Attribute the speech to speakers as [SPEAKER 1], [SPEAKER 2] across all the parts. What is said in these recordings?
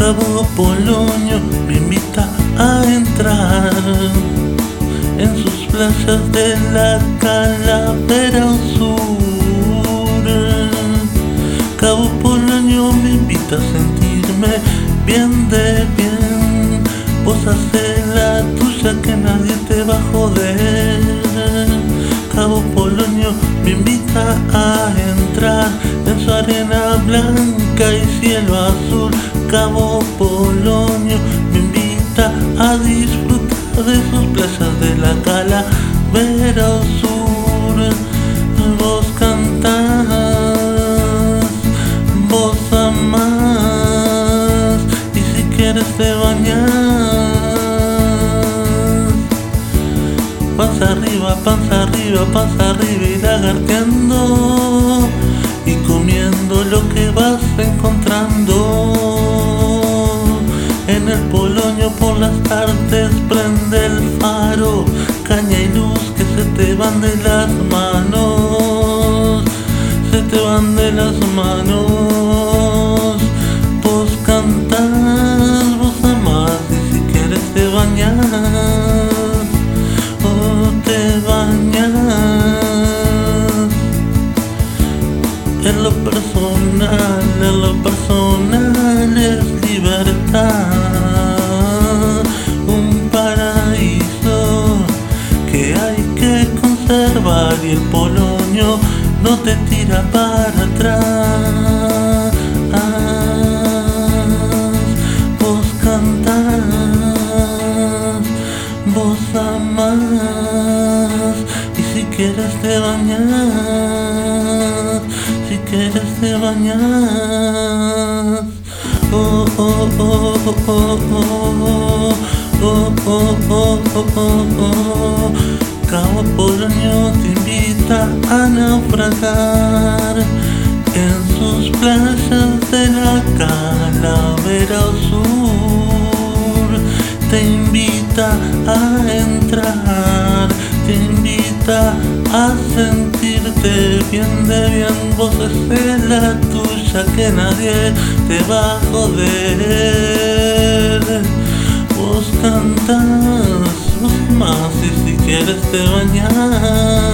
[SPEAKER 1] Cabo Polonio me invita a entrar en sus playas de la Calavera Sur. Cabo Polonio me invita a sentirme bien de bien. Vos hacés la tuya que nadie te va a joder. Cabo Polonio me invita a entrar en su arena blanca y cielo azul. Cabo Polonio me invita a disfrutar de sus playas de la Calavera Sur. Vos cantás, vos amás, y si quieres te bañás. Panza arriba, panza arriba, panza arriba y lagarteando y comiendo lo que vas encontrando. En el Polonio por las tardes prende el faro, caña y luz que se te van de las manos, se te van de las manos. Vos cantás, vos amás y si quieres te bañás. En lo personal es libertad, un paraíso que hay que conservar y el Polonio no te tira para atrás. Vos cantás, vos amás y si quieres te bañás. Si quieres te bañas. Oh, oh, oh, oh, oh, oh, oh, oh, oh, oh, oh. Cabo Polonio te invita a naufragar en sus playas de la Calavera Sur. Te invita a entrar, te invita a sentirte bien de bien. Vos haces la tuya que nadie te va a joder. Vos cantás, vos más y si quieres te bañás.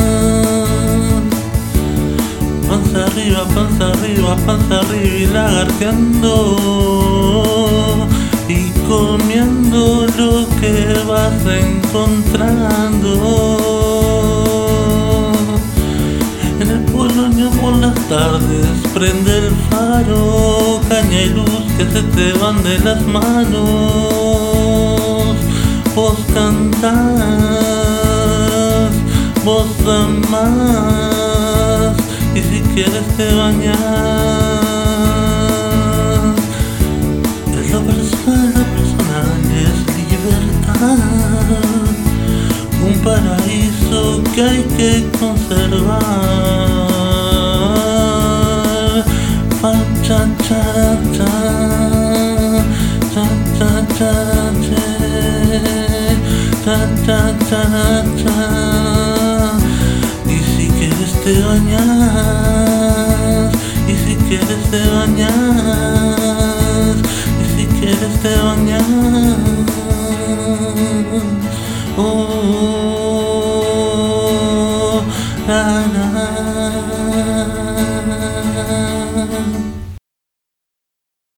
[SPEAKER 1] Panza arriba y lagarteando y comiendo lo que vas encontrando. En el Polonio por las tardes prende el faro, caña y luz que se te van de las manos. Vos cantás, vos amás y si quieres te bañás. Lo personal es libertad, un paraíso que hay que conservar. Fa cha cha cha, cha cha cha cha, cha cha cha. Y si quieres te bañas, y si quieres te bañas.